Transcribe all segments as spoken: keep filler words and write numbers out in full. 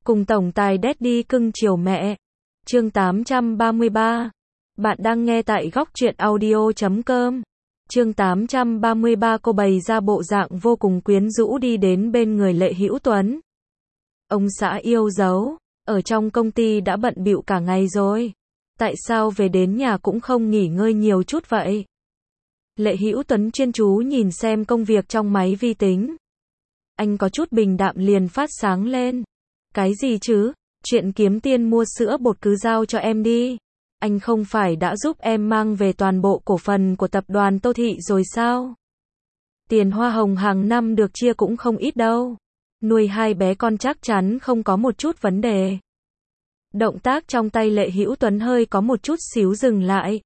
Cùng tổng tài Daddy cưng chiều mẹ. Chương tám trăm ba mươi ba. Bạn đang nghe tại góc truyện audio chấm com. Chương tám trăm ba mươi ba. Cô bày ra bộ dạng vô cùng quyến rũ đi đến bên người Lệ Hữu Tuấn. Ông xã yêu dấu, ở trong công ty đã bận bịu cả ngày rồi. Tại sao về đến nhà cũng không nghỉ ngơi nhiều chút vậy? Lệ Hữu Tuấn chuyên chú nhìn xem công việc trong máy vi tính. Anh có chút bình đạm liền phát sáng lên. Cái gì chứ? Chuyện kiếm tiền mua sữa bột cứ giao cho em đi. Anh không phải đã giúp em mang về toàn bộ cổ phần của tập đoàn Tô Thị rồi sao? Tiền hoa hồng hàng năm được chia cũng không ít đâu. Nuôi hai bé con chắc chắn không có một chút vấn đề. Động tác trong tay Lệ Hữu Tuấn hơi có một chút xíu dừng lại.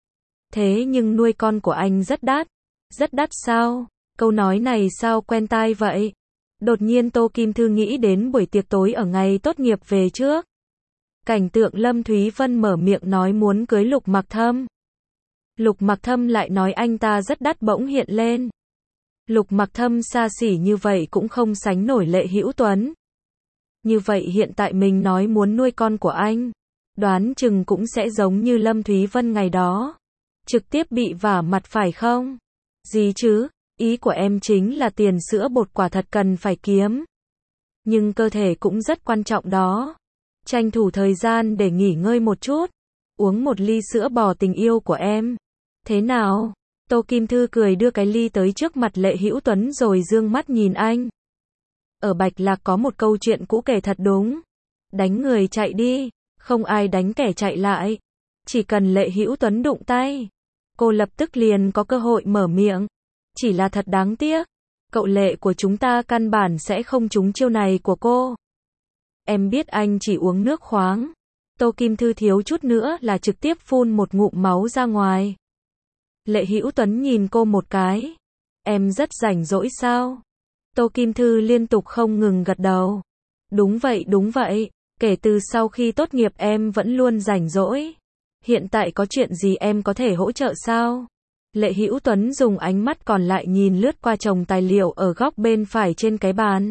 Thế nhưng nuôi con của anh rất đắt. Rất đắt sao? Câu nói này sao quen tai vậy? Đột nhiên Tô Kim Thư nghĩ đến buổi tiệc tối ở ngày tốt nghiệp về trước. Cảnh tượng Lâm Thúy Vân mở miệng nói muốn cưới Lục Mặc Thâm. Lục Mặc Thâm lại nói anh ta rất đắt bỗng hiện lên. Lục Mặc Thâm xa xỉ như vậy cũng không sánh nổi Lệ Hữu Tuấn. Như vậy hiện tại mình nói muốn nuôi con của anh, đoán chừng cũng sẽ giống như Lâm Thúy Vân ngày đó. Trực tiếp bị vả mặt phải không? Gì chứ? Ý của em chính là tiền sữa bột quả thật cần phải kiếm. Nhưng cơ thể cũng rất quan trọng đó. Tranh thủ thời gian để nghỉ ngơi một chút. Uống một ly sữa bò tình yêu của em. Thế nào? Tô Kim Thư cười đưa cái ly tới trước mặt Lệ Hữu Tuấn rồi dương mắt nhìn anh. Ở Bạch Lạc có một câu chuyện cũ kể thật đúng. Đánh người chạy đi, không ai đánh kẻ chạy lại. Chỉ cần Lệ Hữu Tuấn đụng tay, cô lập tức liền có cơ hội mở miệng. Chỉ là thật đáng tiếc, cậu Lệ của chúng ta căn bản sẽ không trúng chiêu này của cô. Em biết anh chỉ uống nước khoáng. Tô Kim Thư thiếu chút nữa là trực tiếp phun một ngụm máu ra ngoài. Lệ Hữu Tuấn nhìn cô một cái. Em rất rảnh rỗi sao? Tô Kim Thư liên tục không ngừng gật đầu. Đúng vậy, đúng vậy. Kể từ sau khi tốt nghiệp em vẫn luôn rảnh rỗi. Hiện tại có chuyện gì em có thể hỗ trợ sao? Lệ Hữu Tuấn dùng ánh mắt còn lại nhìn lướt qua chồng tài liệu ở góc bên phải trên cái bàn.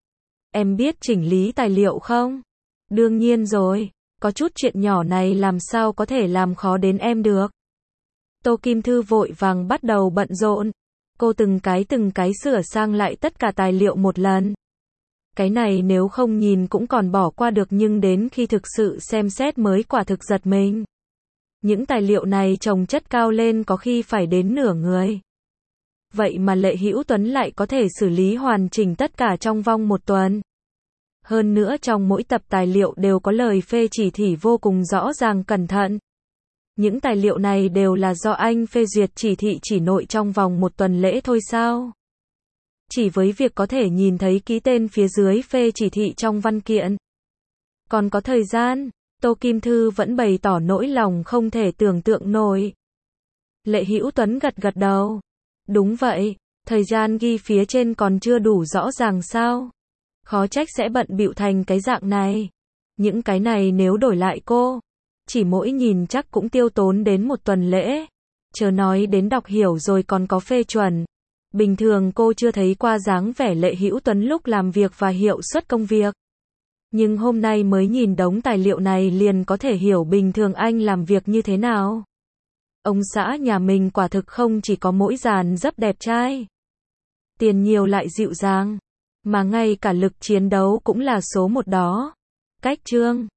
Em biết chỉnh lý tài liệu không? Đương nhiên rồi, có chút chuyện nhỏ này làm sao có thể làm khó đến em được. Tô Kim Thư vội vàng bắt đầu bận rộn. Cô từng cái từng cái sửa sang lại tất cả tài liệu một lần. Cái này nếu không nhìn cũng còn bỏ qua được nhưng đến khi thực sự xem xét mới quả thực giật mình. Những tài liệu này chồng chất cao lên có khi phải đến nửa người. Vậy mà Lệ Hữu Tuấn lại có thể xử lý hoàn chỉnh tất cả trong vòng một tuần. Hơn nữa trong mỗi tập tài liệu đều có lời phê chỉ thị vô cùng rõ ràng cẩn thận. Những tài liệu này đều là do anh phê duyệt chỉ thị chỉ nội trong vòng một tuần lễ thôi sao? Chỉ với việc có thể nhìn thấy ký tên phía dưới phê chỉ thị trong văn kiện. Còn có thời gian, Tô Kim Thư vẫn bày tỏ nỗi lòng không thể tưởng tượng nổi. Lệ Hữu Tuấn gật gật đầu. Đúng vậy, thời gian ghi phía trên còn chưa đủ rõ ràng sao? Khó trách sẽ bận bịu thành cái dạng này. Những cái này nếu đổi lại cô, chỉ mỗi nhìn chắc cũng tiêu tốn đến một tuần lễ. Chờ nói đến đọc hiểu rồi còn có phê chuẩn. Bình thường cô chưa thấy qua dáng vẻ Lệ Hữu Tuấn lúc làm việc và hiệu suất công việc. Nhưng hôm nay mới nhìn đống tài liệu này liền có thể hiểu bình thường anh làm việc như thế nào. Ông xã nhà mình quả thực không chỉ có mỗi dàn dấp đẹp trai, tiền nhiều lại dịu dàng, mà ngay cả lực chiến đấu cũng là số một đó. Cách chương